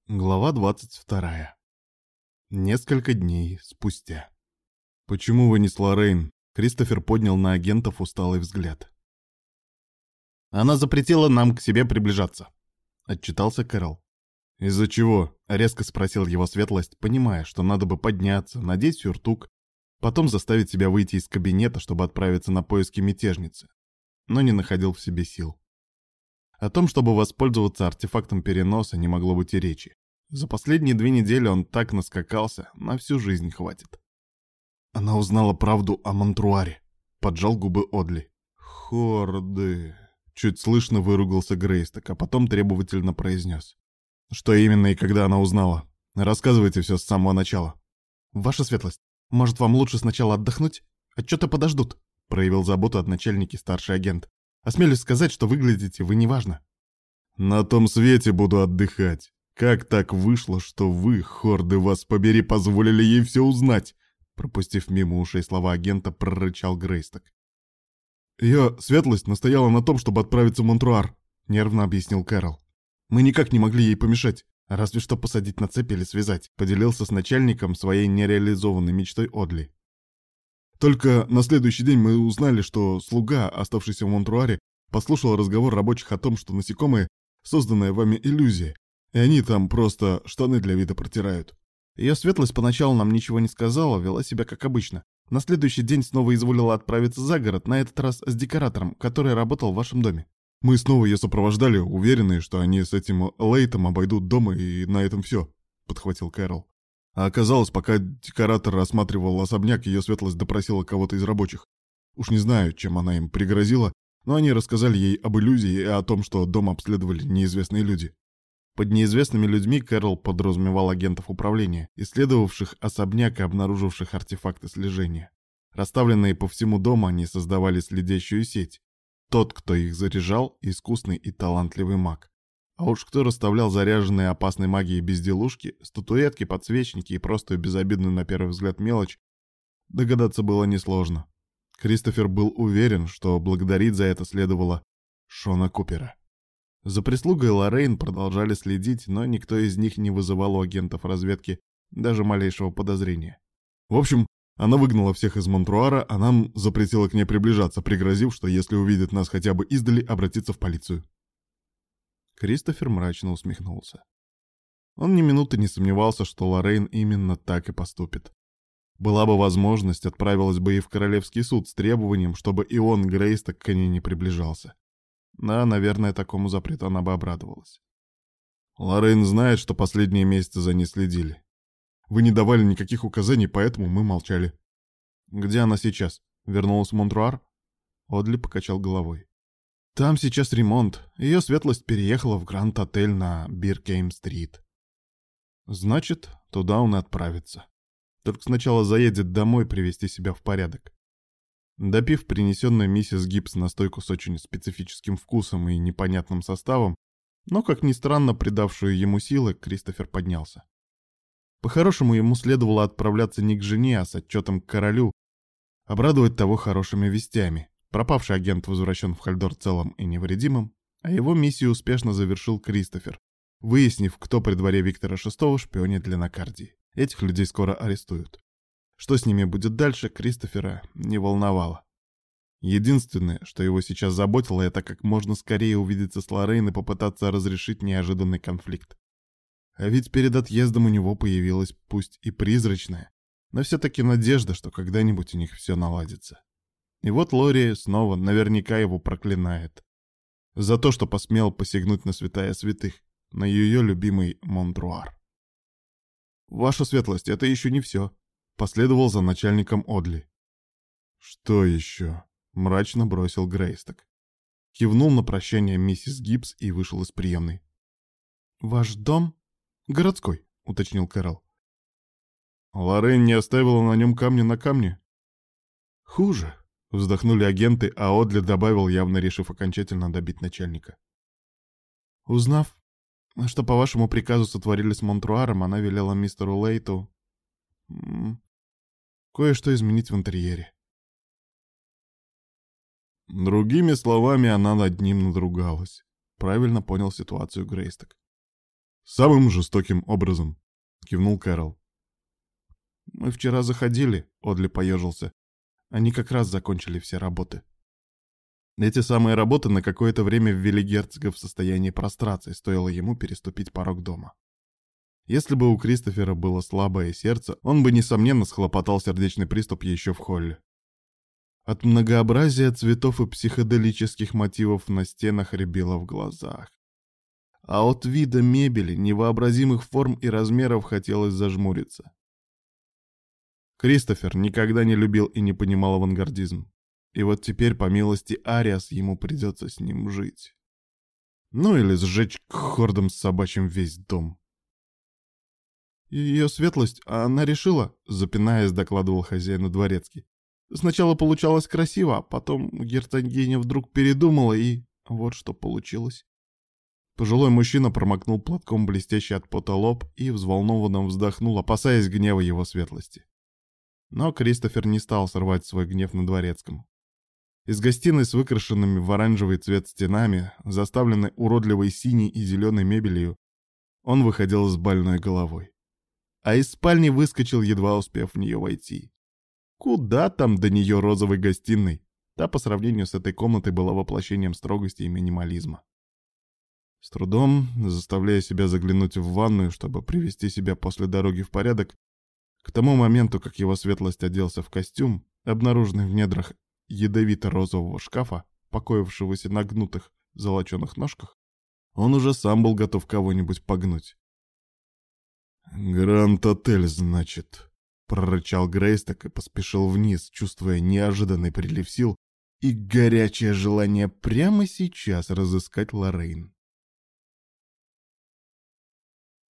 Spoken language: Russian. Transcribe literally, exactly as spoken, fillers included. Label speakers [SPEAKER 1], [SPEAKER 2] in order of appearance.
[SPEAKER 1] Глава двадцать вторая. Несколько дней спустя. «Почему вы не с Лоррейн?» Кристофер поднял на агентов усталый взгляд. «Она запретила нам к себе приближаться», — отчитался Кэрол. «Из-за чего?» — резко спросил его светлость, понимая, что надо бы подняться, надеть сюртук, потом заставить себя выйти из кабинета, чтобы отправиться на поиски мятежницы, но не находил в себе сил. О том, чтобы воспользоваться артефактом переноса, не могло быть и речи. За последние две недели он так наскакался, на всю жизнь хватит. Она узнала правду о Монтруаре. Поджал губы Одли. «Хорды!» Чуть слышно выругался Грейсток, а потом требовательно произнес. «Что именно и когда она узнала? Рассказывайте все с самого начала». «Ваша светлость, может, вам лучше сначала отдохнуть? Отчеты подождут», — проявил заботу от начальники старший агент. «Осмелюсь сказать, что выглядите вы неважно». «На том свете буду отдыхать. Как так вышло, что вы, хорды, вас побери, позволили ей все узнать?» Пропустив мимо ушей слова агента, прорычал Грейсток. «Ее светлость настояла на том, чтобы отправиться в Монтруар», — нервно объяснил Кэрол. «Мы никак не могли ей помешать, разве что посадить на цепь или связать», — поделился с начальником своей нереализованной мечтой Одли. «Только на следующий день мы узнали, что слуга, оставшийся в Монтруаре, послушал разговор рабочих о том, что насекомые — созданная вами иллюзия, и они там просто штаны для вида протирают. Ее светлость поначалу нам ничего не сказала, вела себя как обычно. На следующий день снова изволила отправиться за город, на этот раз с декоратором, который работал в вашем доме. Мы снова ее сопровождали, уверенные, что они с этим Лейтом обойдут дом, и на этом все», — подхватил Кэрол. А оказалось, пока декоратор рассматривал особняк, ее светлость допросила кого-то из рабочих. Уж не знаю, чем она им пригрозила, но они рассказали ей об иллюзии и о том, что дом обследовали неизвестные люди. Под неизвестными людьми Кэрол подразумевал агентов управления, исследовавших особняк и обнаруживших артефакты слежения. Расставленные по всему дому, они создавали следящую сеть. Тот, кто их заряжал, искусный и талантливый маг. А уж кто расставлял заряженные опасной магией безделушки, статуэтки, подсвечники и простую безобидную на первый взгляд мелочь, догадаться было несложно. Кристофер был уверен, что благодарить за это следовало Шона Купера. За прислугой Лоррейн продолжали следить, но никто из них не вызывал у агентов разведки даже малейшего подозрения. В общем, она выгнала всех из Монтруара, а нам запретила к ней приближаться, пригрозив, что если увидит нас хотя бы издали, обратится в полицию. Кристофер мрачно усмехнулся. Он ни минуты не сомневался, что Лоррейн именно так и поступит. Была бы возможность, отправилась бы и в Королевский суд с требованием, чтобы и он, Грейсток, к ней не приближался. Да, наверное, такому запрету она бы обрадовалась. Лоррейн знает, что последние месяцы за ней следили. Вы не давали никаких указаний, поэтому мы молчали. Где она сейчас? Вернулась в Монтруар? Одли покачал головой. Там сейчас ремонт. Ее светлость переехала в Гранд-отель на Биркейм-стрит. Значит, туда он и отправится. Только сначала заедет домой привести себя в порядок. Допив принесенную миссис Гибс настойку с очень специфическим вкусом и непонятным составом, но, как ни странно, придавшую ему силы, Кристофер поднялся. По-хорошему, ему следовало отправляться не к жене, а с отчетом к королю, обрадовать того хорошими вестями. Пропавший агент возвращен в Хальдор целым и невредимым, а его миссию успешно завершил Кристофер, выяснив, кто при дворе Виктора шестого шпионит для Накардии. Этих людей скоро арестуют. Что с ними будет дальше, Кристофера не волновало. Единственное, что его сейчас заботило, это как можно скорее увидеться с Лоррейн и попытаться разрешить неожиданный конфликт. А ведь перед отъездом у него появилась пусть и призрачная, но все-таки надежда, что когда-нибудь у них все наладится. И вот Лори снова наверняка его проклинает. За то, что посмел посягнуть на святая святых, на ее любимый Монтруар. «Ваша светлость, это еще не все», — последовал за начальником Одли. «Что еще?» — мрачно бросил Грейсток. Кивнул на прощание миссис Гибс и вышел из приемной. «Ваш дом? Городской», — уточнил Кэрол. «Лоррейн не оставила на нем камня на камне?» «Хуже», — вздохнули агенты, а Одли добавил, явно решив окончательно добить начальника. «Узнав, что по вашему приказу сотворили с Монтруаром, она велела мистеру Лейту кое-что изменить в интерьере». Другими словами, она над ним надругалась. Правильно понял ситуацию Грейсток. «Самым жестоким образом», — кивнул Кэрол. «Мы вчера заходили», — Одли поежился. «Они как раз закончили все работы». Эти самые работы на какое-то время ввели герцога в состояние прострации, стоило ему переступить порог дома. Если бы у Кристофера было слабое сердце, он бы, несомненно, схлопотал сердечный приступ еще в холле. От многообразия цветов и психоделических мотивов на стенах рябило в глазах. А от вида мебели, невообразимых форм и размеров хотелось зажмуриться. Кристофер никогда не любил и не понимал авангардизм. И вот теперь, по милости Ариас, ему придется с ним жить. Ну или сжечь к хордам с собачьим весь дом. «Ее светлость, она решила», — запинаясь, докладывал хозяину дворецкий. «Сначала получалось красиво, а потом герцогиня вдруг передумала, и вот что получилось». Пожилой мужчина промокнул платком блестящий от пота лоб и взволнованно вздохнул, опасаясь гнева его светлости. Но Кристофер не стал срывать свой гнев на дворецком. Из гостиной с выкрашенными в оранжевый цвет стенами, заставленной уродливой синей и зеленой мебелью, он выходил с больной головой. А из спальни выскочил, едва успев в нее войти. Куда там до нее розовой гостиной? Та по сравнению с этой комнатой была воплощением строгости и минимализма. С трудом, заставляя себя заглянуть в ванную, чтобы привести себя после дороги в порядок, к тому моменту, как его светлость оделся в костюм, обнаруженный в недрах ядовито-розового шкафа, покоившегося на гнутых золоченых ножках, он уже сам был готов кого-нибудь погнуть. «Гранд-отель, значит», — прорычал Грейсток и поспешил вниз, чувствуя неожиданный прилив сил и горячее желание прямо сейчас разыскать Лоррейн.